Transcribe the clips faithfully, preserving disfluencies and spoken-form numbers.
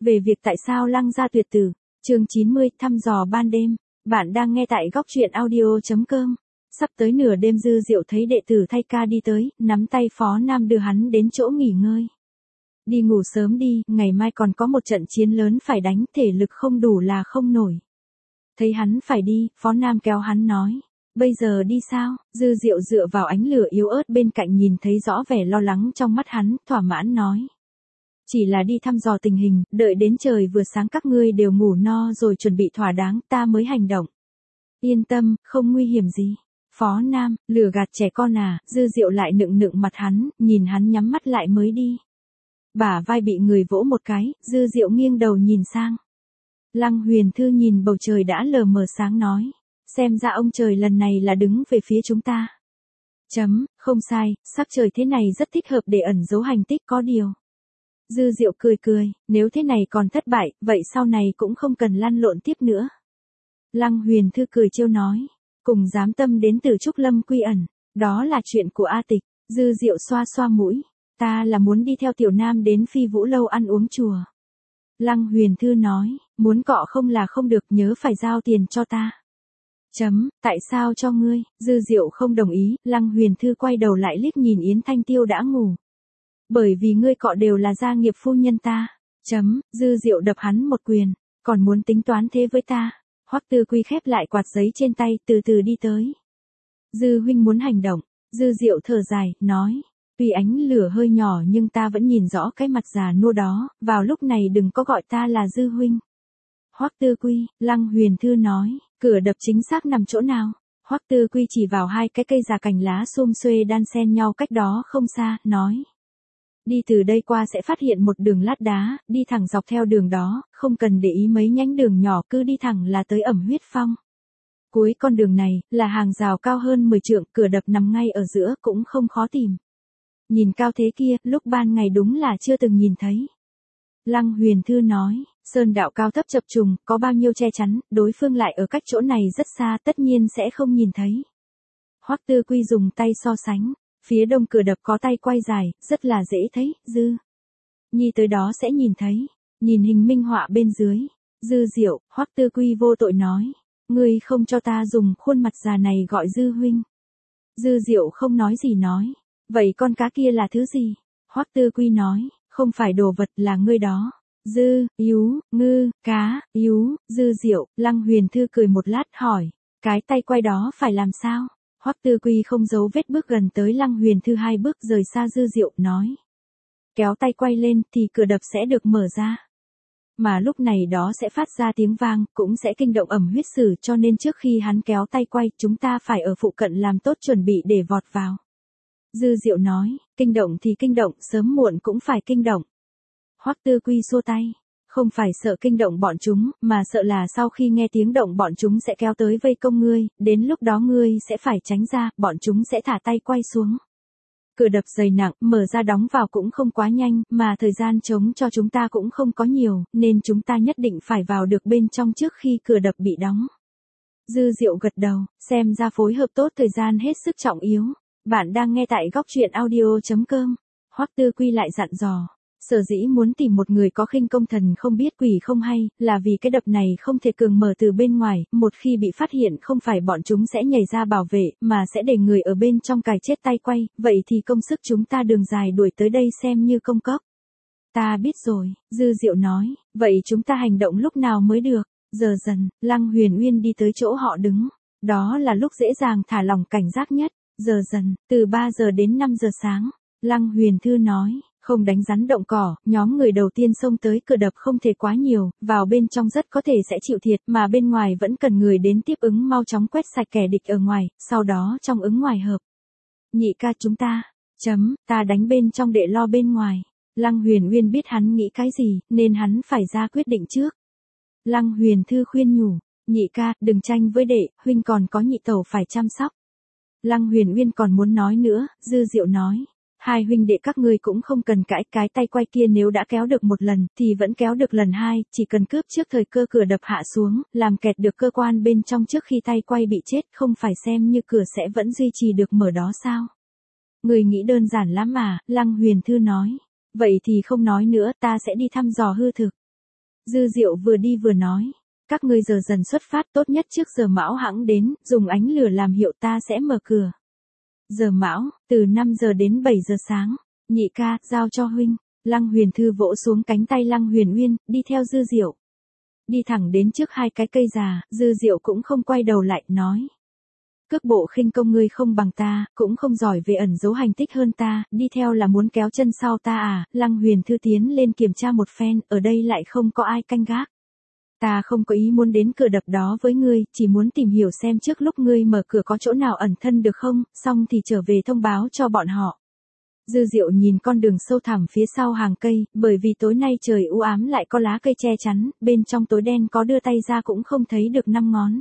về việc tại sao Lăng gia tuyệt tử. Chương chín mươi, thăm dò ban đêm. Bạn đang nghe tại góc truyện audio chấm com. Sắp tới nửa đêm Dư Diệu thấy đệ tử thay ca đi tới, nắm tay Phó Nam đưa hắn đến chỗ nghỉ ngơi. Đi ngủ sớm đi, ngày mai còn có một trận chiến lớn phải đánh, thể lực không đủ là không nổi. Thấy hắn phải đi, Phó Nam kéo hắn nói. Bây giờ đi sao? Dư Diệu dựa vào ánh lửa yếu ớt bên cạnh nhìn thấy rõ vẻ lo lắng trong mắt hắn, thỏa mãn nói. Chỉ là đi thăm dò tình hình, đợi đến trời vừa sáng các ngươi đều ngủ no rồi chuẩn bị thỏa đáng ta mới hành động. Yên tâm, không nguy hiểm gì. Phó Nam, lừa gạt trẻ con à, Dư Diệu lại nựng nựng mặt hắn, nhìn hắn nhắm mắt lại mới đi. Bả vai bị người vỗ một cái, Dư Diệu nghiêng đầu nhìn sang. Lăng Huyền Thư nhìn bầu trời đã lờ mờ sáng nói. Xem ra ông trời lần này là đứng về phía chúng ta. Chấm, không sai, sắc trời thế này rất thích hợp để ẩn giấu hành tích có điều. Dư Diệu cười cười, nếu thế này còn thất bại, vậy sau này cũng không cần lăn lộn tiếp nữa. Lăng Huyền Thư cười trêu nói, cùng dám tâm đến từ Trúc Lâm quy ẩn, đó là chuyện của A Tịch. Dư Diệu xoa xoa mũi, ta là muốn đi theo Tiểu Nam đến Phi Vũ Lâu ăn uống chùa. Lăng Huyền Thư nói, muốn cọ không là không được, nhớ phải giao tiền cho ta. Chấm, tại sao cho ngươi? Dư Diệu không đồng ý, Lăng Huyền Thư quay đầu lại liếc nhìn Yến Thanh Tiêu đã ngủ. Bởi vì ngươi cọ đều là gia nghiệp phu nhân ta. Chấm, Dư Diệu đập hắn một quyền, còn muốn tính toán thế với ta. Hoắc Tư Quy khép lại quạt giấy trên tay, từ từ đi tới. Dư huynh muốn hành động. Dư Diệu thở dài, nói. Tuy ánh lửa hơi nhỏ nhưng ta vẫn nhìn rõ cái mặt già nua đó, vào lúc này đừng có gọi ta là Dư huynh. Hoắc Tư Quy, Lăng Huyền Thư nói, cửa đập chính xác nằm chỗ nào? Hoắc Tư Quy chỉ vào hai cái cây già cành lá xum xuê đan xen nhau cách đó không xa, nói. Đi từ đây qua sẽ phát hiện một đường lát đá, đi thẳng dọc theo đường đó, không cần để ý mấy nhánh đường nhỏ, cứ đi thẳng là tới Ẩm Huyết Phong. Cuối con đường này, là hàng rào cao hơn mười trượng, cửa đập nằm ngay ở giữa, cũng không khó tìm. Nhìn cao thế kia, lúc ban ngày đúng là chưa từng nhìn thấy. Lăng Huyền Thư nói, sơn đạo cao thấp chập trùng, có bao nhiêu che chắn, đối phương lại ở cách chỗ này rất xa, tất nhiên sẽ không nhìn thấy. Hoắc Tư Quy dùng tay so sánh, phía đông cửa đập có tay quay dài, rất là dễ thấy, Dư Nhi tới đó sẽ nhìn thấy, nhìn hình minh họa bên dưới. Dư Diệu, Hoắc Tư Quy vô tội nói, ngươi không cho ta dùng khuôn mặt già này gọi Dư huynh. Dư Diệu không nói gì nói, vậy con cá kia là thứ gì? Hoắc Tư Quy nói, không phải đồ vật là ngươi đó. Dư, Yú, Ngư, Cá, Yú, Dư Diệu, Lăng Huyền Thư cười một lát hỏi, cái tay quay đó phải làm sao? Hoắc Tư Quy không giấu vết bước gần tới Lăng Huyền Thư hai bước rời xa Dư Diệu, nói. Kéo tay quay lên thì cửa đập sẽ được mở ra. Mà lúc này đó sẽ phát ra tiếng vang, cũng sẽ kinh động Ẩm Huyết Sử, cho nên trước khi hắn kéo tay quay, chúng ta phải ở phụ cận làm tốt chuẩn bị để vọt vào. Dư Diệu nói, kinh động thì kinh động, sớm muộn cũng phải kinh động. Hoắc Tư Quy xua tay, không phải sợ kinh động bọn chúng, mà sợ là sau khi nghe tiếng động bọn chúng sẽ kéo tới vây công ngươi, đến lúc đó ngươi sẽ phải tránh ra, bọn chúng sẽ thả tay quay xuống. Cửa đập dày nặng, mở ra đóng vào cũng không quá nhanh, mà thời gian trống cho chúng ta cũng không có nhiều, nên chúng ta nhất định phải vào được bên trong trước khi cửa đập bị đóng. Dư Diệu gật đầu, xem ra phối hợp tốt thời gian hết sức trọng yếu. Bạn đang nghe tại góc truyện audio chấm com. Hoắc Tư Quy lại dặn dò. Sở dĩ muốn tìm một người có khinh công thần không biết quỷ không hay, là vì cái đập này không thể cường mở từ bên ngoài, một khi bị phát hiện không phải bọn chúng sẽ nhảy ra bảo vệ, mà sẽ để người ở bên trong cài chết tay quay, vậy thì công sức chúng ta đường dài đuổi tới đây xem như công cốc. Ta biết rồi, Dư Diệu nói, vậy chúng ta hành động lúc nào mới được? Giờ dần, Lăng Huyền Uyên đi tới chỗ họ đứng, đó là lúc dễ dàng thả lỏng cảnh giác nhất. Giờ dần, từ ba giờ đến năm giờ sáng, Lăng Huyền Thư nói, không đánh rắn động cỏ, nhóm người đầu tiên xông tới cửa đập không thể quá nhiều, vào bên trong rất có thể sẽ chịu thiệt, mà bên ngoài vẫn cần người đến tiếp ứng mau chóng quét sạch kẻ địch ở ngoài, sau đó trong ứng ngoài hợp. Nhị ca chúng ta, chấm, ta đánh bên trong để lo bên ngoài. Lăng Huyền Uyên biết hắn nghĩ cái gì, nên hắn phải ra quyết định trước. Lăng Huyền Thư khuyên nhủ, nhị ca, đừng tranh với đệ, huynh còn có nhị tẩu phải chăm sóc. Lăng Huyền Uyên còn muốn nói nữa, Dư Diệu nói, hai huynh đệ các ngươi cũng không cần cãi, cái tay quay kia nếu đã kéo được một lần, thì vẫn kéo được lần hai, chỉ cần cướp trước thời cơ cửa đập hạ xuống, làm kẹt được cơ quan bên trong trước khi tay quay bị chết, không phải xem như cửa sẽ vẫn duy trì được mở đó sao? Người nghĩ đơn giản lắm mà, Lăng Huyền Thư nói, vậy thì không nói nữa, ta sẽ đi thăm dò hư thực. Dư Diệu vừa đi vừa nói. Các ngươi giờ dần xuất phát, tốt nhất trước giờ mão hãng đến, dùng ánh lửa làm hiệu, ta sẽ mở cửa. Giờ mão, từ năm giờ đến bảy giờ sáng. Nhị ca, giao cho huynh. Lăng Huyền Thư vỗ xuống cánh tay Lăng Huyền Uyên, đi theo Dư Diệu. Đi thẳng đến trước hai cái cây già, Dư Diệu cũng không quay đầu lại, nói. Cước bộ khinh công ngươi không bằng ta, cũng không giỏi về ẩn giấu hành tích hơn ta, đi theo là muốn kéo chân sau ta à. Lăng Huyền Thư tiến lên kiểm tra một phen, ở đây lại không có ai canh gác. Ta không có ý muốn đến cửa đập đó với ngươi, chỉ muốn tìm hiểu xem trước lúc ngươi mở cửa có chỗ nào ẩn thân được không, xong thì trở về thông báo cho bọn họ. Dư Diệu nhìn con đường sâu thẳm phía sau hàng cây, bởi vì tối nay trời u ám lại có lá cây che chắn, bên trong tối đen có đưa tay ra cũng không thấy được năm ngón.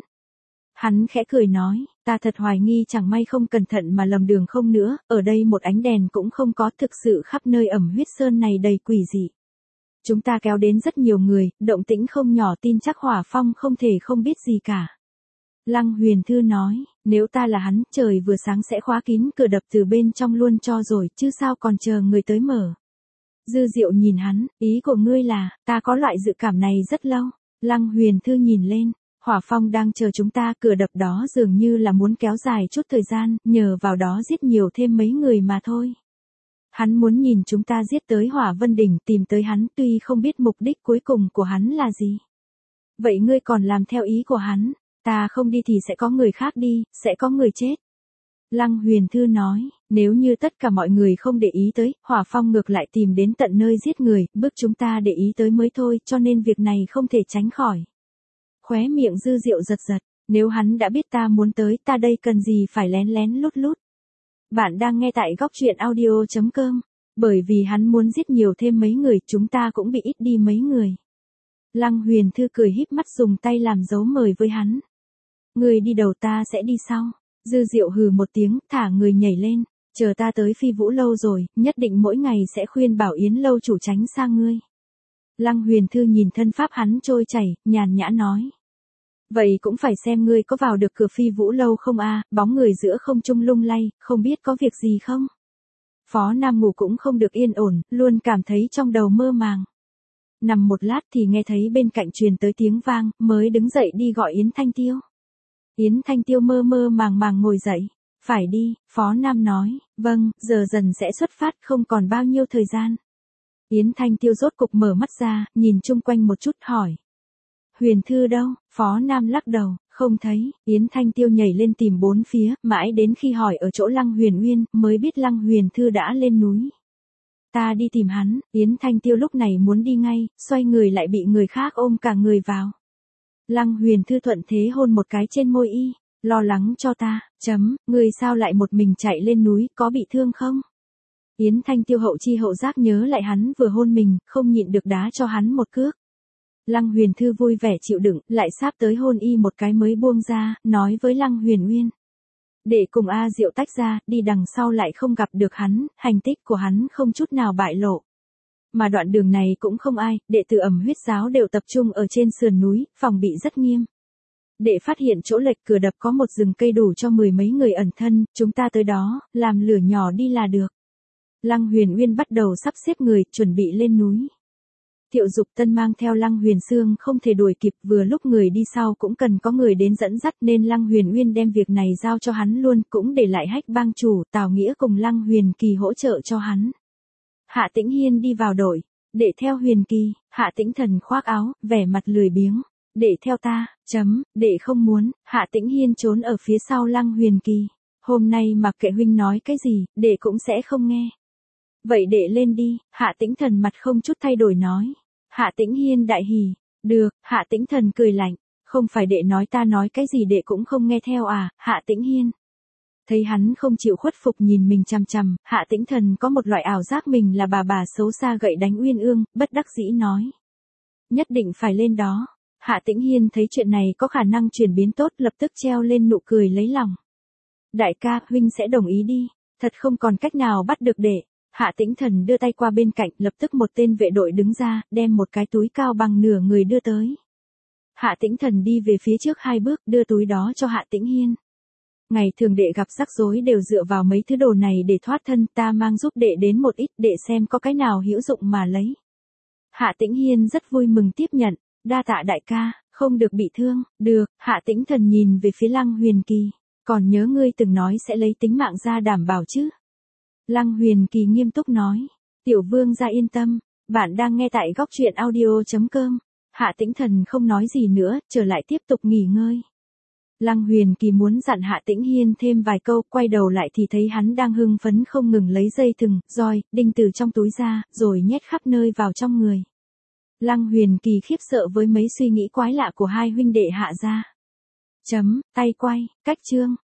Hắn khẽ cười nói, ta thật hoài nghi chẳng may không cẩn thận mà lầm đường không nữa, ở đây một ánh đèn cũng không có, thực sự khắp nơi ẩm huyết sơn này đầy quỷ dị. Chúng ta kéo đến rất nhiều người, động tĩnh không nhỏ, tin chắc Hỏa Phong không thể không biết gì cả. Lăng Huyền Thư nói, nếu ta là hắn, trời vừa sáng sẽ khóa kín cửa đập từ bên trong luôn cho rồi, chứ sao còn chờ người tới mở. Dư Diệu nhìn hắn, ý của ngươi là, ta có loại dự cảm này rất lâu. Lăng Huyền Thư nhìn lên, Hỏa Phong đang chờ chúng ta, cửa đập đó dường như là muốn kéo dài chút thời gian, nhờ vào đó giết nhiều thêm mấy người mà thôi. Hắn muốn nhìn chúng ta giết tới Hỏa Vân Đỉnh, tìm tới hắn, tuy không biết mục đích cuối cùng của hắn là gì. Vậy ngươi còn làm theo ý của hắn, ta không đi thì sẽ có người khác đi, sẽ có người chết. Lăng Huyền Thư nói, nếu như tất cả mọi người không để ý tới, Hỏa Phong ngược lại tìm đến tận nơi giết người, bước chúng ta để ý tới mới thôi, cho nên việc này không thể tránh khỏi. Khóe miệng Dư Diệu giật giật, nếu hắn đã biết ta muốn tới, ta đây cần gì phải lén lén lút lút. Bạn đang nghe tại góc truyện audio chấm com, bởi vì hắn muốn giết nhiều thêm mấy người, chúng ta cũng bị ít đi mấy người. Lăng Huyền Thư cười híp mắt dùng tay làm dấu mời với hắn. Người đi đầu, ta sẽ đi sau. Dư Diệu hừ một tiếng, thả người nhảy lên, chờ ta tới Phi Vũ Lâu rồi, nhất định mỗi ngày sẽ khuyên bảo Yến Lâu chủ tránh xa ngươi. Lăng Huyền Thư nhìn thân pháp hắn trôi chảy, nhàn nhã nói. Vậy cũng phải xem ngươi có vào được cửa Phi Vũ Lâu không a, bóng người giữa không trung lung lay, không biết có việc gì không. Phó Nam ngủ cũng không được yên ổn, luôn cảm thấy trong đầu mơ màng. Nằm một lát thì nghe thấy bên cạnh truyền tới tiếng vang, mới đứng dậy đi gọi Yến Thanh Tiêu. Yến Thanh Tiêu mơ mơ màng màng ngồi dậy. Phải đi, Phó Nam nói, vâng, giờ dần sẽ xuất phát, không còn bao nhiêu thời gian. Yến Thanh Tiêu rốt cục mở mắt ra, nhìn chung quanh một chút hỏi. Huyền Thư đâu? Phó Nam lắc đầu, không thấy. Yến Thanh Tiêu nhảy lên tìm bốn phía, mãi đến khi hỏi ở chỗ Lăng Huyền Uyên, mới biết Lăng Huyền Thư đã lên núi. Ta đi tìm hắn. Yến Thanh Tiêu lúc này muốn đi ngay, xoay người lại bị người khác ôm cả người vào. Lăng Huyền Thư thuận thế hôn một cái trên môi y, lo lắng cho ta, chấm, người sao lại một mình chạy lên núi, có bị thương không? Yến Thanh Tiêu hậu chi hậu giác nhớ lại hắn vừa hôn mình, không nhịn được đá cho hắn một cước. Lăng Huyền Thư vui vẻ chịu đựng, lại sáp tới hôn y một cái mới buông ra, nói với Lăng Huyền Uyên. Để cùng A Diệu tách ra, đi đằng sau lại không gặp được hắn, hành tích của hắn không chút nào bại lộ. Mà đoạn đường này cũng không ai, đệ tử Ẩm Huyết giáo đều tập trung ở trên sườn núi, phòng bị rất nghiêm. Để phát hiện chỗ lệch cửa đập có một rừng cây đủ cho mười mấy người ẩn thân, chúng ta tới đó, làm lửa nhỏ đi là được. Lăng Huyền Uyên bắt đầu sắp xếp người, chuẩn bị lên núi. Thiệu Dục Tân mang theo Lăng Huyền Sương không thể đuổi kịp, vừa lúc người đi sau cũng cần có người đến dẫn dắt, nên Lăng Huyền Uyên đem việc này giao cho hắn luôn, cũng để lại Hách bang chủ, Tào Nghĩa cùng Lăng Huyền Kỳ hỗ trợ cho hắn. Hạ Tĩnh Hiên đi vào đội, để theo Huyền Kỳ. Hạ Tĩnh Thần khoác áo, vẻ mặt lười biếng, để theo ta, chấm, để không muốn. Hạ Tĩnh Hiên trốn ở phía sau Lăng Huyền Kỳ. Hôm nay mặc kệ huynh nói cái gì, để cũng sẽ không nghe. Vậy để lên đi. Hạ Tĩnh Thần mặt không chút thay đổi nói. Hạ Tĩnh Hiên đại hỉ. Được. Hạ Tĩnh Thần cười lạnh. Không phải đệ nói ta nói cái gì đệ cũng không nghe theo à? Hạ Tĩnh Hiên. Thấy hắn không chịu khuất phục nhìn mình chằm chằm, Hạ Tĩnh Thần có một loại ảo giác mình là bà bà xấu xa gậy đánh Uyên Ương, bất đắc dĩ nói. Nhất định phải lên đó. Hạ Tĩnh Hiên thấy chuyện này có khả năng chuyển biến tốt, lập tức treo lên nụ cười lấy lòng. Đại ca, huynh sẽ đồng ý đi. Thật không còn cách nào bắt được đệ. Hạ Tĩnh Thần đưa tay qua bên cạnh, lập tức một tên vệ đội đứng ra, đem một cái túi cao bằng nửa người đưa tới. Hạ Tĩnh Thần đi về phía trước hai bước, đưa túi đó cho Hạ Tĩnh Hiên. Ngày thường đệ gặp rắc rối đều dựa vào mấy thứ đồ này để thoát thân, ta mang giúp đệ đến một ít, đệ xem có cái nào hữu dụng mà lấy. Hạ Tĩnh Hiên rất vui mừng tiếp nhận, đa tạ đại ca, không được bị thương, được, Hạ Tĩnh Thần nhìn về phía Lăng Huyền Kỳ, còn nhớ ngươi từng nói sẽ lấy tính mạng ra đảm bảo chứ. Lăng Huyền Kỳ nghiêm túc nói, tiểu vương gia yên tâm, bạn đang nghe tại góc truyện audio.com. Hạ Tĩnh Thần không nói gì nữa, trở lại tiếp tục nghỉ ngơi. Lăng Huyền Kỳ muốn dặn Hạ Tĩnh Hiên thêm vài câu, quay đầu lại thì thấy hắn đang hưng phấn không ngừng lấy dây thừng, roi, đinh từ trong túi ra, rồi nhét khắp nơi vào trong người. Lăng Huyền Kỳ khiếp sợ với mấy suy nghĩ quái lạ của hai huynh đệ Hạ gia. Chấm, tay quay, cách chương.